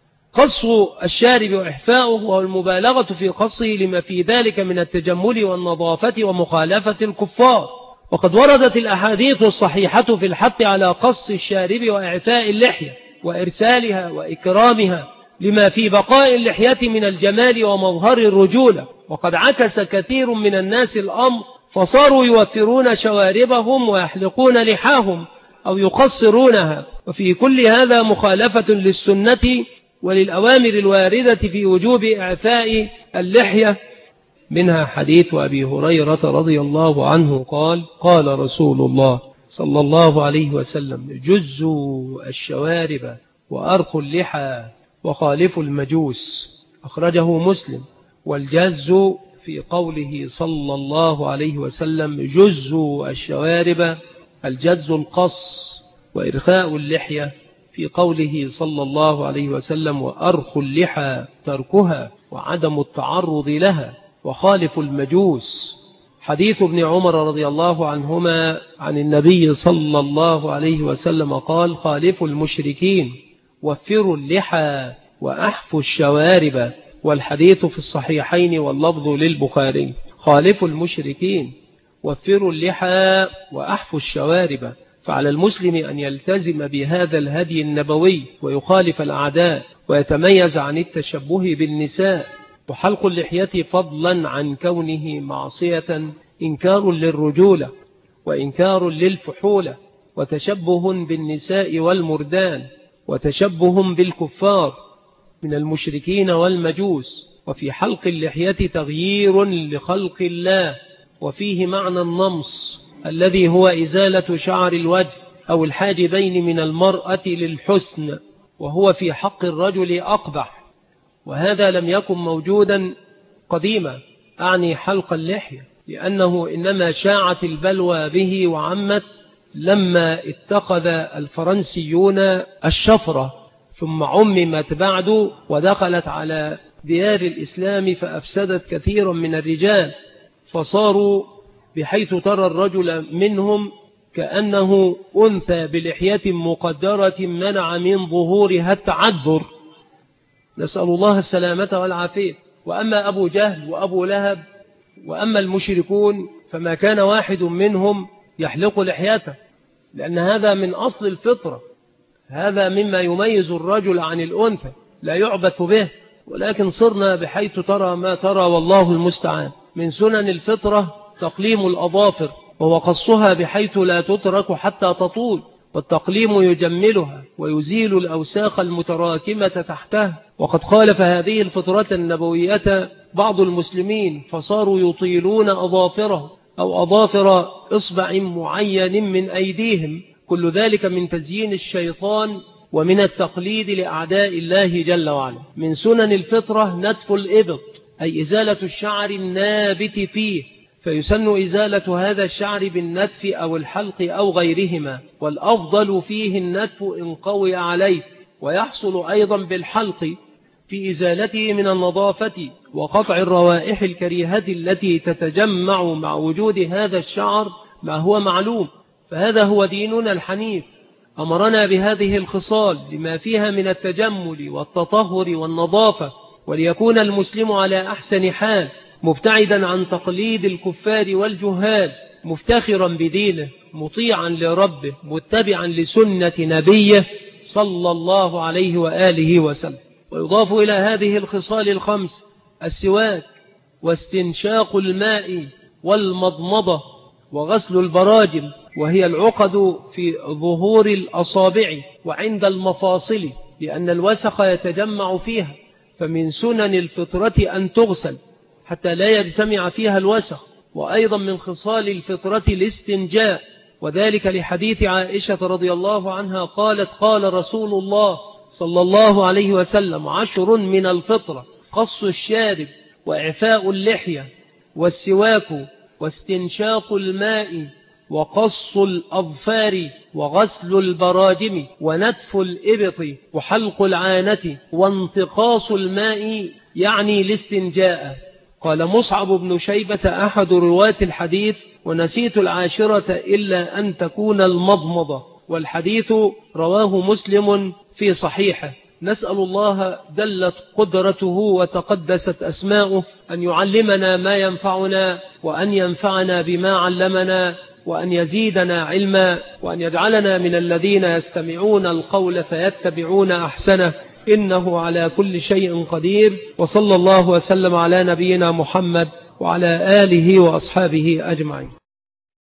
قص الشارب وإحفاؤه وهو المبالغة في قصه لما في ذلك من التجمل والنظافة ومخالفة الكفار. وقد وردت الأحاديث الصحيحة في الحث على قص الشارب وإعفاء اللحية وإرسالها وإكرامها لما في بقاء اللحية من الجمال ومظهر الرجولة. وقد عكس كثير من الناس الأمر فصاروا يوفرون شواربهم ويحلقون لحاهم أو يقصرونها، وفي كل هذا مخالفة للسنة وللأوامر الواردة في وجوب إعفاء اللحية. منها حديث أبي هريرة رضي الله عنه قال قال رسول الله صلى الله عليه وسلم جزوا الشوارب وأرخوا اللحى وخالفوا المجوس. أخرجه مسلم. والجز في قوله صلى الله عليه وسلم جزوا الشوارب الجز القص، وإرخاء اللحية في قوله صلى الله عليه وسلم وأرخوا اللحى تركها وعدم التعرض لها وخالف المجوس. حديث ابن عمر رضي الله عنهما عن النبي صلى الله عليه وسلم قال خالفوا المشركين وفروا اللحى وأحفوا الشوارب. والحديث في الصحيحين واللفظ للبخاري. خالفوا المشركين وفروا اللحى وأحفوا الشوارب. فعلى المسلم أن يلتزم بهذا الهدي النبوي ويخالف الأعداء ويتميز عن التشبه بالنساء. وحلق اللحية فضلا عن كونه معصية إنكار للرجولة وإنكار للفحولة وتشبه بالنساء والمردان وتشبه بالكفار من المشركين والمجوس. وفي حلق اللحية تغيير لخلق الله، وفيه معنى النمص الذي هو إزالة شعر الوجه أو الحاجبين من المرأة للحسن، وهو في حق الرجل أقبح، وهذا لم يكن موجودا قديما، أعني حلق اللحية، لأنه إنما شاعت البلوى به وعمت لما اتخذ الفرنسيون الشفرة، ثم عممت بعد ودخلت على ديار الإسلام فأفسدت كثيرا من الرجال، فصاروا بحيث ترى الرجل منهم كأنه أنثى بلحية مقدرة منع من ظهورها التعذر، نسأل الله السلامة والعافية. وأما أبو جهل وأبو لهب وأما المشركون فما كان واحد منهم يحلق لحيته، لأن هذا من أصل الفطرة، هذا مما يميز الرجل عن الأنثى، لا يعبث به. ولكن صرنا بحيث ترى ما ترى والله المستعان. من سنن الفطرة تقليم الأظافر، وهو قصها بحيث لا تترك حتى تطول، والتقليم يجملها ويزيل الأوساخ المتراكمة تحتها. وقد خالف هذه الفطرة النبوية بعض المسلمين فصاروا يطيلون أظافرهم أو أظافر إصبع معين من أيديهم. كل ذلك من تزيين الشيطان ومن التقليد لأعداء الله جل وعلا. من سنن الفطرة نتف الإبط، أي إزالة الشعر النابت فيه، فيسن إزالة هذا الشعر بالنتف أو الحلق أو غيرهما، والأفضل فيه النتف إن قوي عليه، ويحصل أيضا بالحلق في إزالته من النظافة وقطع الروائح الكريهة التي تتجمع مع وجود هذا الشعر ما هو معلوم. فهذا هو ديننا الحنيف، أمرنا بهذه الخصال لما فيها من التجمل والتطهر والنظافة، وليكون المسلم على أحسن حال، مبتعدا عن تقليد الكفار والجهال، مفتخرا بدينه، مطيعا لربه، متبعا لسنة نبيه صلى الله عليه وآله وسلم. ويضاف إلى هذه الخصال الخمس السواك واستنشاق الماء والمضمضة وغسل البراجم، وهي العقد في ظهور الأصابع وعند المفاصل، لأن الوسخ يتجمع فيها، فمن سنن الفطرة أن تغسل حتى لا يجتمع فيها الوسخ. وأيضا من خصال الفطرة الاستنجاء، وذلك لحديث عائشة رضي الله عنها قالت: قال رسول الله صلى الله عليه وسلم: 10 من الفطرة: قص الشارب، وإعفاء اللحية، والسواك، واستنشاق الماء، وقص الأظفار، وغسل البراجم، ونتف الإبط، وحلق العانة، وانتقاص الماء، يعني الاستنجاء. قال مصعب بن شيبة أحد رواة الحديث: ونسيت 10 إلا أن تكون المضمضة. والحديث رواه مسلم في صحيحه. نسأل الله دلت قدرته وتقدست أسماؤه أن يعلمنا ما ينفعنا، وأن ينفعنا بما علمنا، وأن يزيدنا علما، وأن يجعلنا من الذين يستمعون القول فيتبعون أحسنه، إنه على كل شيء قدير. وصلى الله وسلم على نبينا محمد وعلى آله وأصحابه أجمعين.